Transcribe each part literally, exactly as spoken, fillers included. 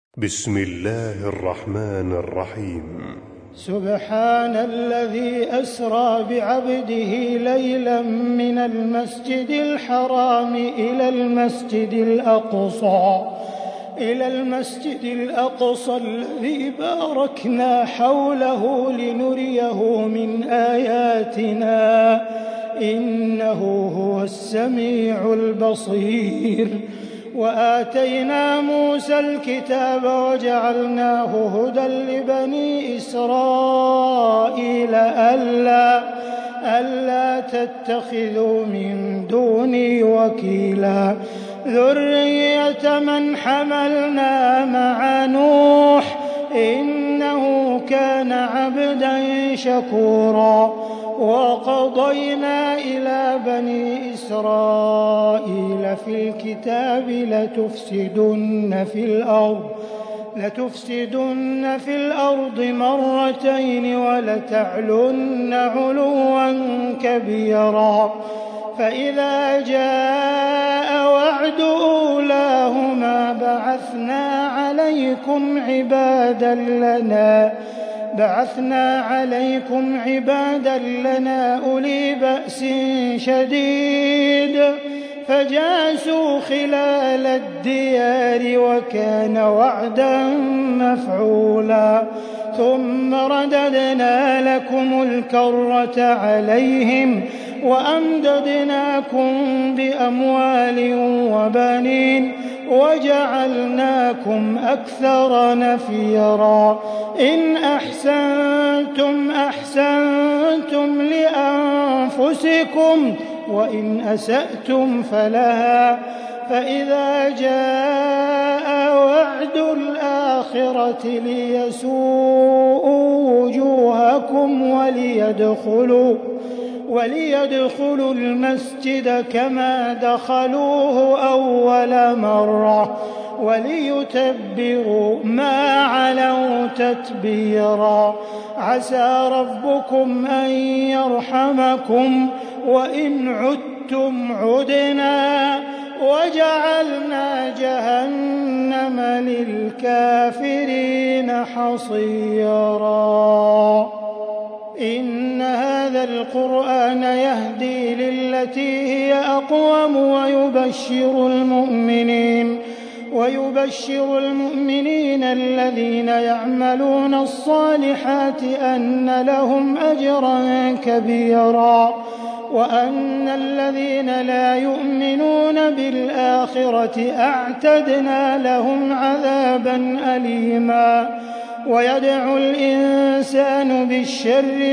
بسم الله الرحمن الرحيم. سبحان الذي أسرى بعبده ليلا من المسجد الحرام إلى المسجد الأقصى إلى المسجد الأقصى الذي باركنا حوله لنريه من آياتنا إنه هو السميع البصير. وآتينا موسى الكتاب وجعلناه هدى لبني إسرائيل ألا, ألا تتخذوا من دوني وكيلا ذرية من حملنا مع نوح إنه كان عبدا شكورا. وقضينا إلى بني إسرائيل في الكتاب لتفسدن في الأرض لتفسدن في الأرض مرتين ولتعلن علوا كبيرا. فإذا جاء وعد أولاهما بعثنا عليكم عبادا لنا بعثنا عليكم عبادا لنا أولي بأس شديد فجاسوا خلال الديار وكان وعدا مفعولا. ثم رددنا لكم الكرة عليهم وأمددناكم بأموال وبنين وجعلناكم أكثر نفيرا. إن أحسنتم أحسنتم لأنفسكم وإن أسأتم فلها. فإذا جاء وعد الآخرة ليسوءوا وجوهكم وليدخلوا وليدخلوا المسجد كما دخلوه أول مرة وليتبروا ما علوا تتبيرا. عسى ربكم أن يرحمكم وإن عدتم عدنا وجعلنا جهنم للكافرين حصيرا. إن هذا القرآن يهدي للتي هي أقوم ويبشر المؤمنين ويبشر المؤمنين الذين يعملون الصالحات أن لهم أجرا كبيرا وأن الذين لا يؤمنون بالآخرة أعتدنا لهم عذابا أليما. ويدعو الإنسان بالشر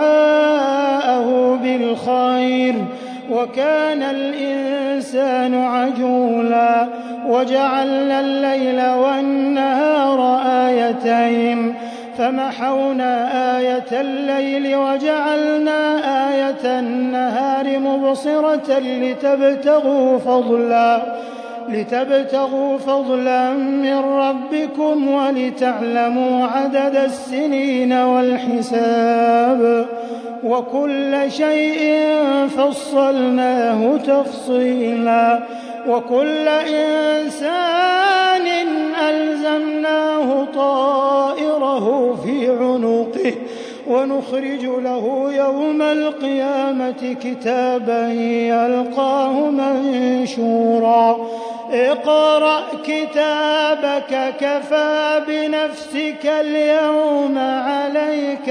دعاءه بالخير وكان الإنسان عجولا. وجعلنا الليل والنهار آيتين فمحونا آية الليل وجعلنا آية النهار مبصرة لتبتغوا فضلا لتبتغوا فضلا من ربكم ولتعلموا عدد السنين والحساب وكل شيء فصلناه تفصيلا. وكل إنسان ألزمناه طائره في عنقه ونخرج له يوم القيامة كتابا يلقاه منشورا. اقرأ كتابك كفى بنفسك اليوم عليك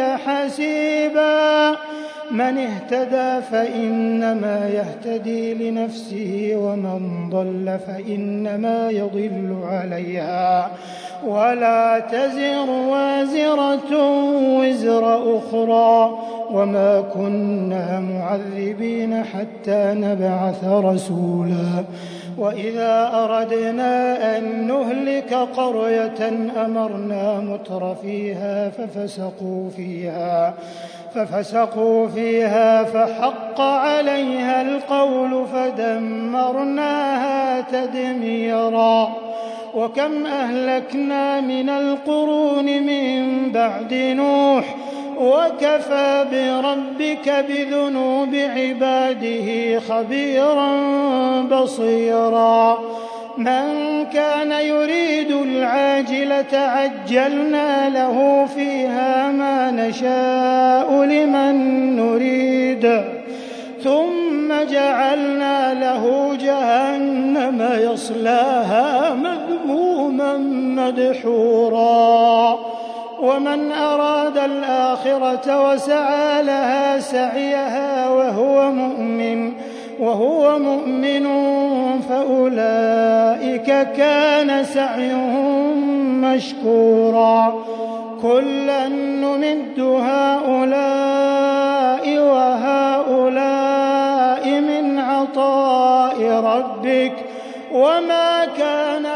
حسيبا. من اهتدى فإنما يهتدي لنفسه ومن ضل فإنما يضل عليها ولا تزر وازرة وزر أخرى وما كنا معذبين حتى نبعث رسولا. وإذا أردنا أن نهلك قرية أمرنا متر فيها ففسقوا فيها ففسقوا فيها فحق عليها القول فدمرناها تدميرا. وكم أهلكنا من القرون من بعد نوح وكفى بربك بذنوب عباده خبيرا بصيرا. من كان يريد العاجلة عجلنا له فيها ما نشاء لمن نريد ثم جعلنا له جهنم يصلاها مذموما مدحورا ومن أراد الآخرة وسعى لها سعيها وهو مؤمن وهو مؤمن فأولئك كان سعيهم مشكورا كلا نمد هؤلاء وهؤلاء من عطاء ربك وما كان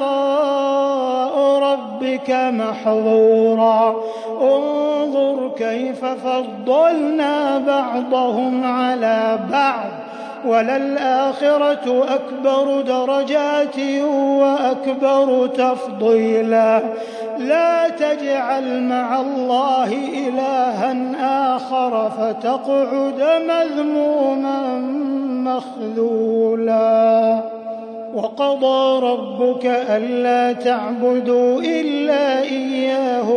عطاء ربك محظورا انظر كيف فضلنا بعضهم على بعض وللآخرة أكبر درجات وأكبر تفضيلا لا تجعل مع الله إلها آخر فتقعد مذموما مخذولا وقضى ربك ألا تعبدوا إلا إياه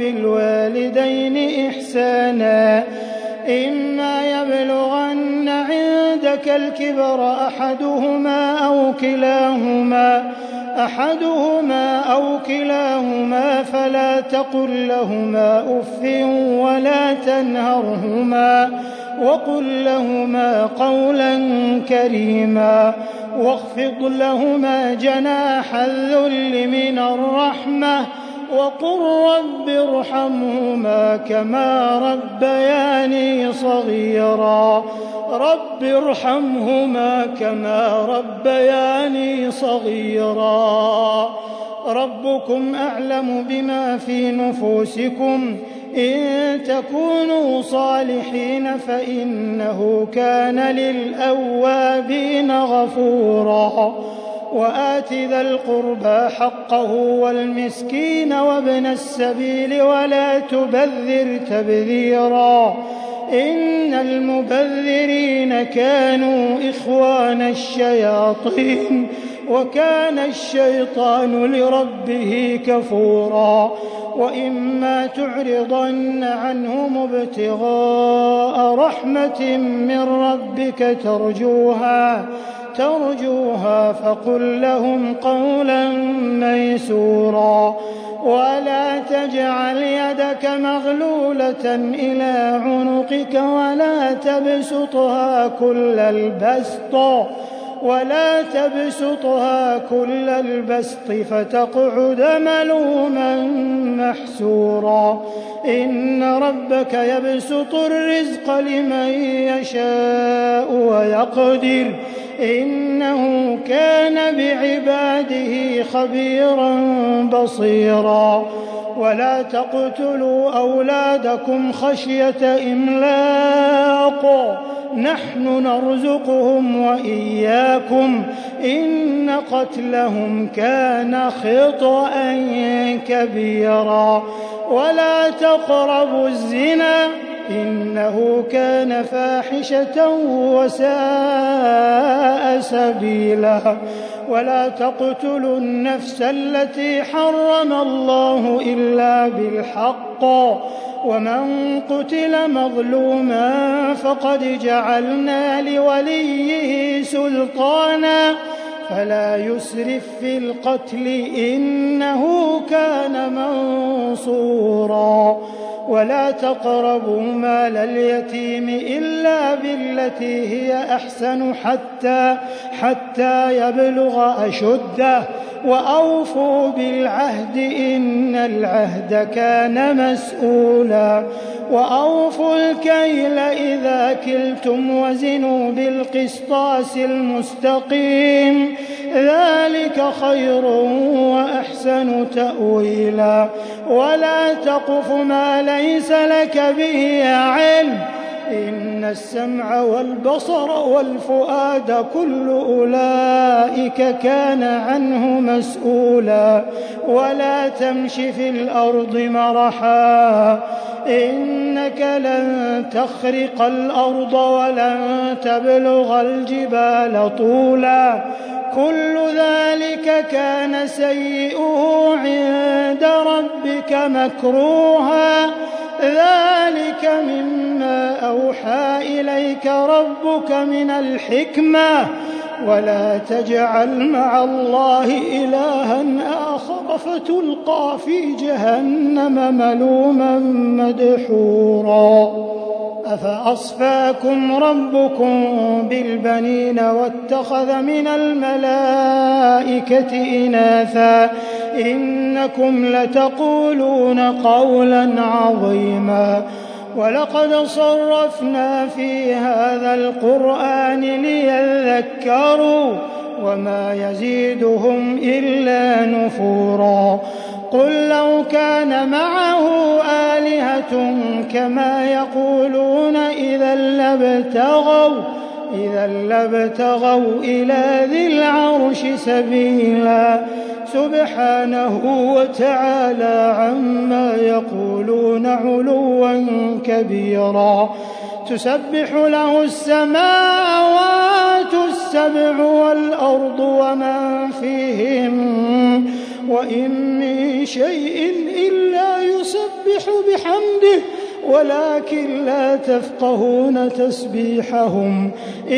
وبالوالدين إحسانا إما يبلغن عندك الكبر أحدهما أو كلاهما أحدهما أو كلاهما فلا تقل لهما أف ولا تنهرهما وقل لهما قولا كريما واخفض لهما جناح الذل من الرحمة وقل رب ارحمهما كما ربياني صغيرا رب ارحمهما كما ربياني صغيرا ربكم أعلم بما في نفوسكم إن تكونوا صالحين فإنه كان للأوابين غفورا وآت ذا القربى حقه والمسكين وابن السبيل ولا تبذر تبذيرا إن المبذرين كانوا إخوان الشياطين وكان الشيطان لربه كفورا وإما تعرضن عنهم ابتغاء رحمة من ربك ترجوها ترجوها فقل لهم قولا ميسورا ولا تجعل يدك مغلولة إلى عنقك ولا تبسطها كل البسط ولا تبسطها كل البسط فتقعد ملوما محسورا إن ربك يبسط الرزق لمن يشاء ويقدر إنه كان بعباده خبيرا بصيرا ولا تقتلوا أولادكم خشية إملاق نحن نرزقهم وإياكم إن قتلهم كان خطأ كبيرا ولا تقربوا الزنا إنه كان فاحشة وساء سبيلا ولا تقتلوا النفس التي حرم الله إلا بالحق ومن قتل مظلوما فقد جعلنا لوليه سلطانا فلا يسرف في القتل إنه كان منصورا ولا تقربوا مال اليتيم إلا بالتي هي أحسن حتى حتى يبلغ أشده وأوفوا بالعهد إن العهد كان مسؤولا وأوفوا الكيل إذا كلتم وزنوا بالقسطاس المستقيم ذلك خير وأحسن تأويلا ولا تقف ما ليس لك به علم إن السمع والبصر والفؤاد كل أولئك كان عنه مسؤولا ولا تمش في الأرض مرحا إنك لن تخرق الأرض ولن تبلغ الجبال طولا كل ذلك كان سيئه عند ربك مكروها ذلك مما أوحى إليك ربك من الحكمة ولا تجعل مع الله إلها آخر فتلقى في جهنم ملوما مدحورا أفأصفاكم ربكم بالبنين واتخذ من الملائكة إناثا إنكم لتقولون قولا عظيما ولقد صرفنا في هذا القرآن ليذكروا وما يزيدهم إلا نفورا قل لو كان معه آلهة كما يقولون إذا لابتغوا إذا لابتغوا إلى ذي العرش سبيلا سبحانه وتعالى عما يقولون علوا كبيرا تسبح له السماوات السبع والأرض ومن فيهن وإن من شيء إلا يسبح بحمده ولكن لا تفقهون تسبيحهم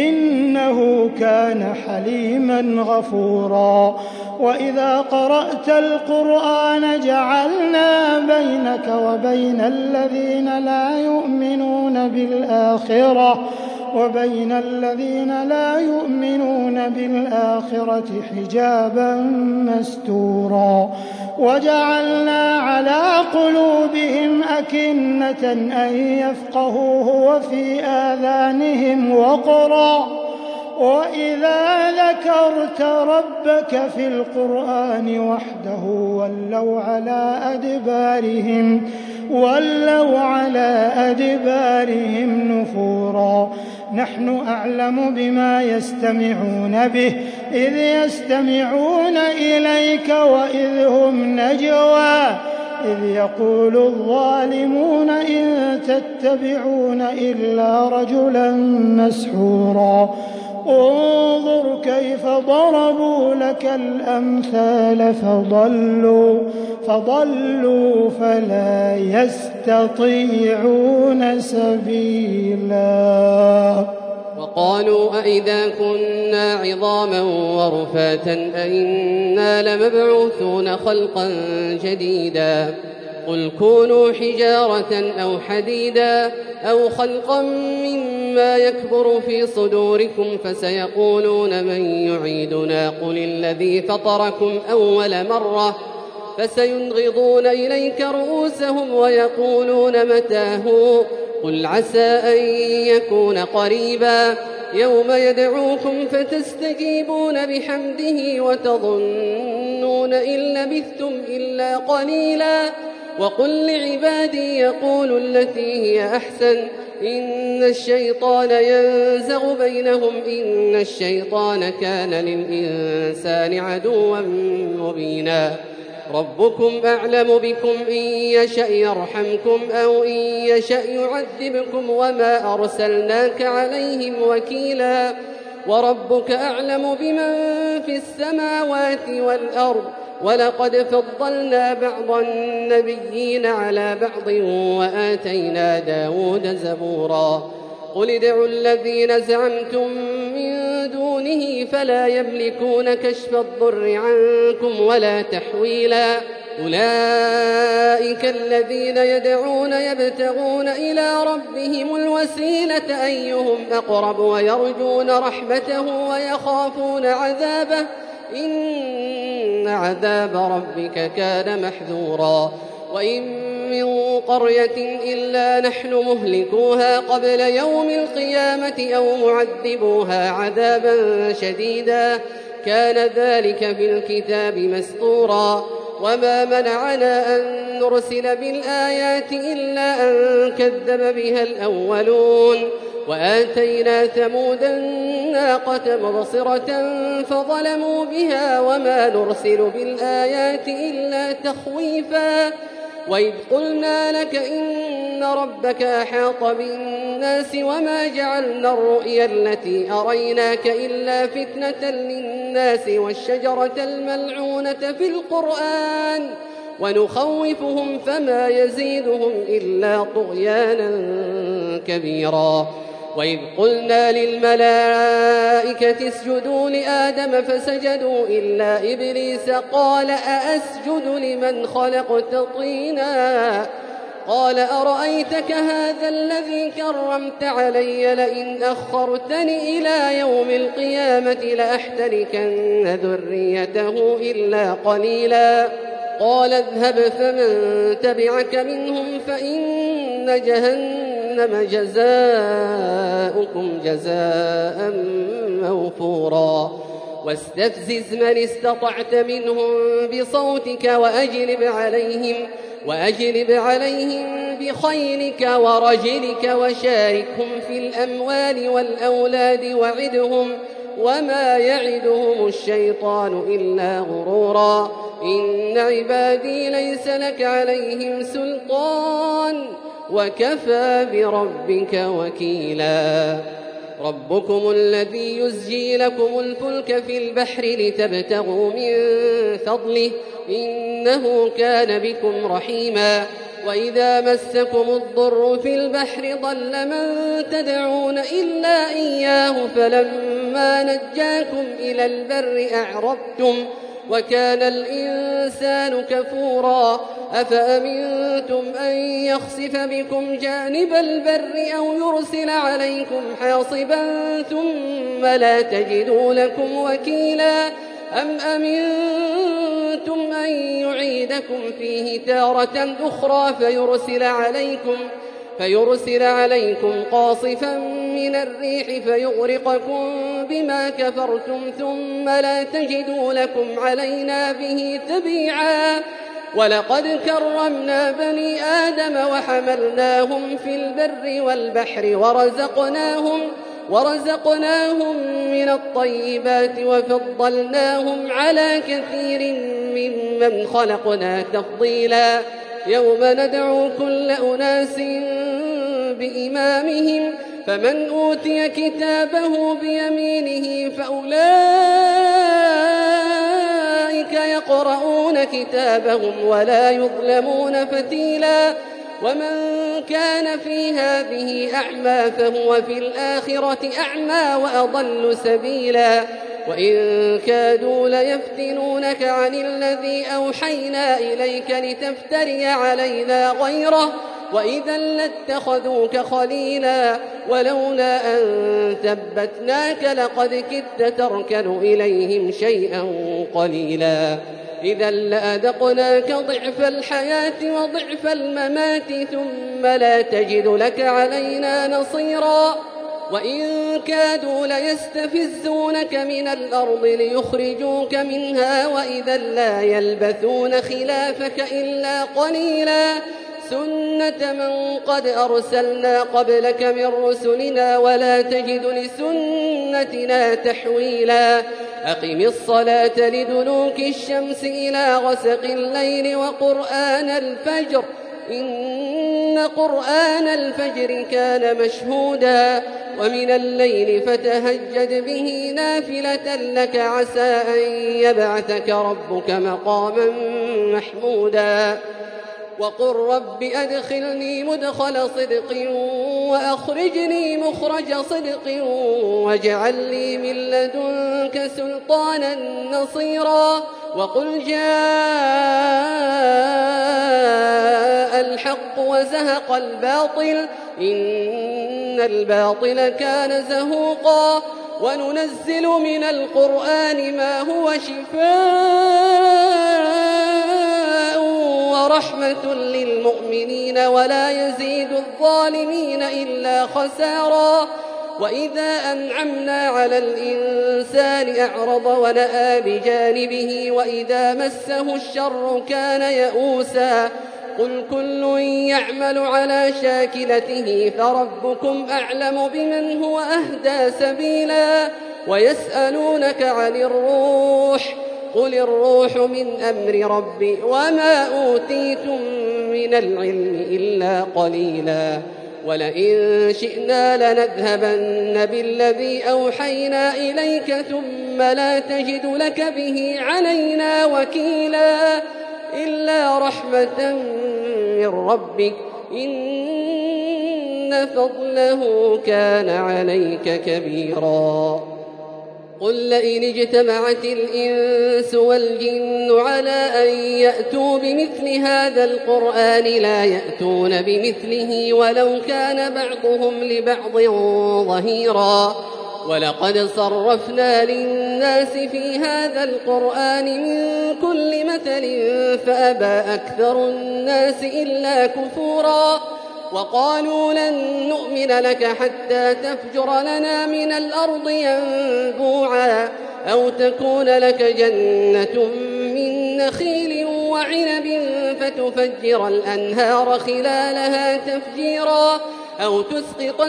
إنه كان حليما غفورا وإذا قرأت القرآن جعلنا بينك وبين الذين لا يؤمنون بالآخرة وبين الذين لا يؤمنون بالآخرة حجابا مستورا وجعلنا على قلوبهم أكنة أن يفقهوه وفي آذانهم وقرا وإذا ذكرت ربك في القرآن وحده ولوا على أدبارهم ولوا على أدبارهم نفورا نحن أعلم بما يستمعون به إذ يستمعون إليك وإذ هم نجوى إذ يقول الظالمون إن تتبعون إلا رجلا مسحورا انظر كيف ضربوا لك الأمثال فضلوا فضلوا فلا يستطيعون سبيلا وقالوا أئذا كنا عظاما ورفاتا أئنا لمبعوثون خلقا جديدا قل كونوا حجارة أو حديدا أو خلقا مما يكبر في صدوركم فسيقولون من يعيدنا قل الذي فطركم أول مرة فسينغضون إليك رؤوسهم ويقولون متى هو قل عسى أن يكون قريبا يوم يدعوكم فتستجيبون بحمده وتظنون إن لبثتم إلا قليلا وقل لعبادي يقولوا التي هي أحسن إن الشيطان ينزغ بينهم إن الشيطان كان للإنسان عدوا مبينا ربكم أعلم بكم إن يشأ يرحمكم أو إن يشأ يعذبكم وما أرسلناك عليهم وكيلا وربك أعلم بمن في السماوات والأرض ولقد فضلنا بعض النبيين على بعض وآتينا داود زبورا قل ادعوا الذين زعمتم من دونه فلا يملكون كشف الضر عنكم ولا تحويلا أولئك الذين يدعون يبتغون إلى ربهم الوسيلة أيهم أقرب ويرجون رحمته ويخافون عذابه إن عذاب ربك كان محذورا وإن من قرية إلا نحن مهلكوها قبل يوم القيامة أو معذبوها عذابا شديدا كان ذلك في الكتاب مسطورا وما منعنا أن نرسل بالآيات إلا أن كذب بها الأولون وآتينا ثمود الناقة مبصرة فظلموا بها وما نرسل بالآيات إلا تخويفا وإذ قلنا لك إن ربك أحاط بالناس وما جعلنا الرؤيا التي أريناك إلا فتنة للناس والشجرة الملعونة في القرآن ونخوفهم فما يزيدهم إلا طغيانا كبيرا. وإذ قلنا للملائكة اسجدوا لآدم فسجدوا إلا إبليس قال أأسجد لمن خلقت طينا قال أرأيتك هذا الذي كرمت علي لئن أخرتني إلى يوم القيامة لأحتركن ذريته إلا قليلا. قال اذهب فمن تبعك منهم فإن جهنم جزاؤكم جزاء موفورا. واستفزز من استطعت منهم بصوتك وأجلب عليهم وأجلب عليهم بخيلك ورجلك وشاركهم في الأموال والأولاد وعدهم وما يعدهم الشيطان إلا غرورا. إن عبادي ليس لك عليهم سلطان وكفى بربك وكيلا. ربكم الذي يزجي لكم الفلك في البحر لتبتغوا من فضله إنه كان بكم رحيما. وإذا مسكم الضر في البحر ضل من تدعون إلا إياه فلما نجاكم إلى البر أعرضتم وكان الإنسان كفورا. أفأمنتم أن يخسف بكم جانب البر أو يرسل عليكم حاصبا ثم لا تجدوا لكم وكيلا. أم أمنتم أن يعيدكم فيه تارة أخرى فيرسل عليكم فيرسل عليكم قاصفا من الريح فيغرقكم بما كفرتم ثم لا تجدوا لكم علينا به تبيعا. ولقد كرمنا بني آدم وحملناهم في البر والبحر ورزقناهم ورزقناهم من الطيبات وفضلناهم على كثير ممن خلقنا تفضيلا. يوم ندعو كل أناس بإمامهم فمن أوتي كتابه بيمينه فأولئك يقرؤون كتابهم ولا يظلمون فتيلا. ومن كان في هذه أعمى فهو في الآخرة أعمى وأضل سبيلا. وإن كادوا ليفتنونك عن الذي أوحينا إليك لتفتري علينا غيره وإذا لاتخذوك خليلا. ولولا أن ثبتناك لقد كدت تركن إليهم شيئا قليلا. إذا لأذقناك ضعف الحياة وضعف الممات ثم لا تجد لك علينا نصيرا. وإن كادوا ليستفزونك من الأرض ليخرجوك منها وإذا لا يلبثون خلافك إلا قليلا. سنة من قد أرسلنا قبلك من رسلنا ولا تجد لسنتنا تحويلا. أقم الصلاة لدلوك الشمس إلى غسق الليل وقرآن الفجر إن قرآن الفجر كان مشهودا. ومن الليل فتهجد به نافلة لك عسى أن يبعثك ربك مقاما محمودا. وقل رب أدخلني مدخل صدق وأخرجني مخرج صدق واجعل لي من لدنك سلطانا نصيرا. وقل جاء الحق وزهق الباطل إن الباطل كان زهوقا. وننزل من القرآن ما هو شفاء ورحمة للمؤمنين ولا يزيد الظالمين إلا خسارا. وإذا أنعمنا على الإنسان أعرض ونأى بجانبه وإذا مسه الشر كان يئوسا. قل كل يعمل على شاكلته فربكم أعلم بمن هو أهدى سبيلا. ويسألونك عن الروح قل الروح من أمر ربي وما أوتيتم من العلم إلا قليلا ولئن شئنا لنذهبن بالذي أوحينا إليك ثم لا تجد لك به علينا وكيلا إلا رحمة من ربك إن فضله كان عليك كبيرا قل لئن اجتمعت الإنس والجن على أن يأتوا بمثل هذا القرآن لا يأتون بمثله ولو كان بعضهم لبعض ظهيرا ولقد صرفنا للناس في هذا القرآن من كل مثل فأبى أكثر الناس إلا كفورا وقالوا لن نؤمن لك حتى تفجر لنا من الأرض ينبوعا أو تكون لك جنة من نخيل وعنب فتفجر الأنهار خلالها تفجيرا أو تسقط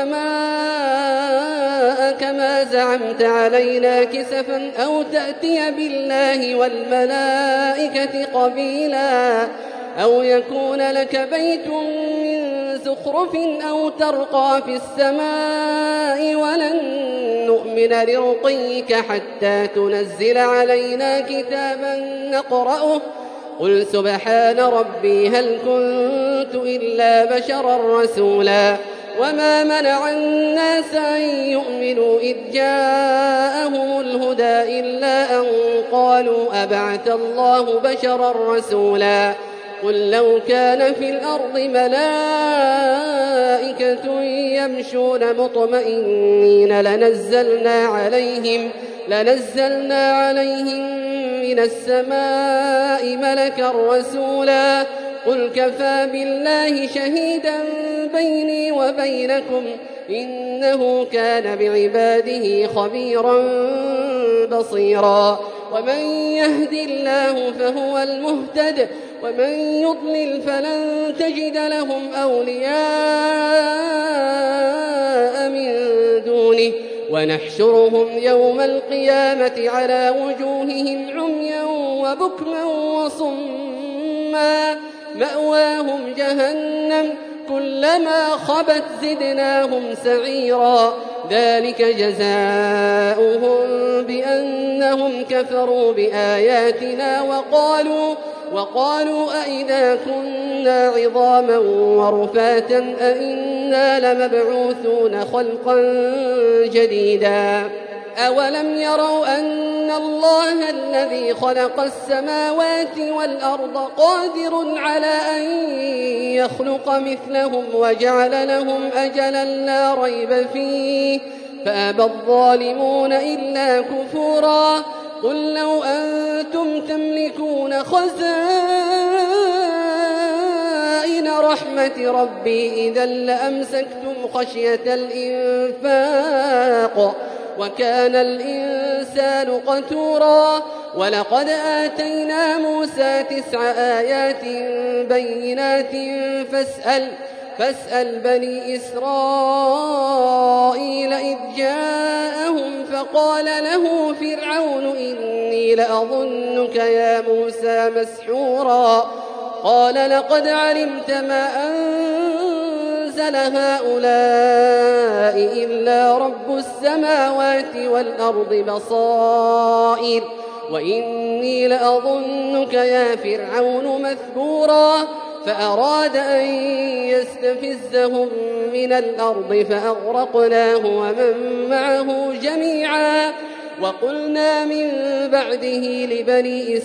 السماء كما زعمت علينا كسفا أو تأتي بالله والملائكة قبيلا أو يكون لك بيت من زخرف أو ترقى في السماء ولن نؤمن لرقيك حتى تنزل علينا كتابا نقرأه قل سبحان ربي هل كنت إلا بشرا رسولا وما منع الناس أن يؤمنوا إذ جاءهم الهدى إلا أن قالوا أبعث الله بشرا رسولا قل لو كان في الأرض ملائكة يمشون مطمئنين لنزلنا عليهم لنزلنا عليهم من السماء ملكا رسولا قل كفى بالله شهيدا بيني وبينكم إنه كان بعباده خبيرا بصيرا ومن يهد الله فهو المهتد ومن يضلل فلن تجد لهم أولياء من دونه ونحشرهم يوم القيامة على وجوههم عميا وبكما وصما مأواهم جهنم كلما خبت زدناهم سعيرا ذلك جزاؤهم بأنهم كفروا بآياتنا وقالوا وقالوا أئذا كنا عظاما ورفاتا أئنا لمبعوثون خلقا جديدا أولم يروا أن الله الذي خلق السماوات والأرض قادر على أن يخلق مثلهم وجعل لهم أجلا لا ريب فيه فأبى الظالمون إلا كفورا قل لو أنتم تملكون خزائن رحمة ربي إذا لأمسكتم خشية الإنفاق وكان الإنسان قتورا ولقد آتينا موسى تسع آيات بينات فاسأل فاسأل بني إسرائيل إذ جاءهم فقال له فرعون إني لأظنك يا موسى مسحورا قال لقد علمت ما أنزل هؤلاء إلا رب السماوات والأرض بصائر وإني لأظنك يا فرعون مثبورا فأراد أن يستفزهم من الأرض فأغرقناه ومن معه جميعا وقلنا من بعده لبني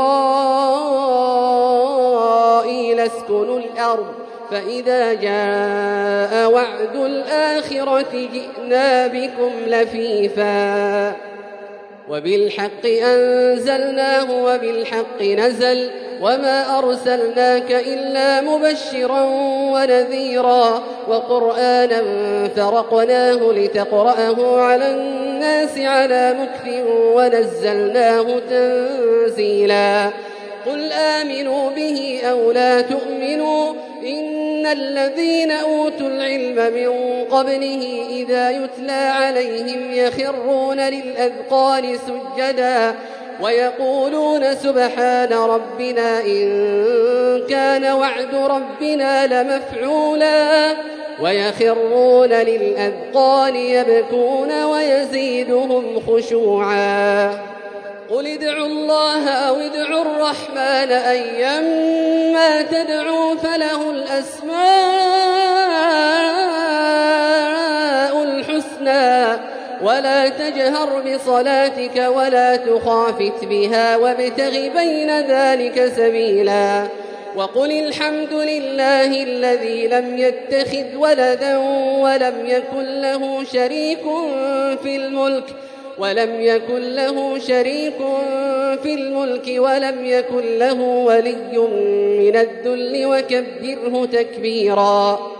إسرائيل اسكنوا الأرض فإذا جاء وعد الآخرة جئنا بكم لفيفا وبالحق أنزلناه وبالحق نزل وما أرسلناك إلا مبشرا ونذيرا وقرآنا فرقناه لتقرأه على الناس على مكث ونزلناه تنزيلا قل آمنوا به أو لا تؤمنوا إن الذين أوتوا العلم من قبله إذا يتلى عليهم يخرون للأذقان سجدا ويقولون سبحان ربنا إن كان وعد ربنا لمفعولا ويخرون للأذقان يبكون ويزيدهم خشوعا قل ادعوا الله أو ادعوا الرحمن أيما تدعوا فله الأسماء الحسنى ولا تجهر بصلاتك ولا تخافت بها وابتغ بين ذلك سبيلا وقل الحمد لله الذي لم يتخذ ولدا ولم يكن له شريك في الملك ولم يكن له شريك في الملك ولم يكن له ولي من الذل وكبره تكبيرا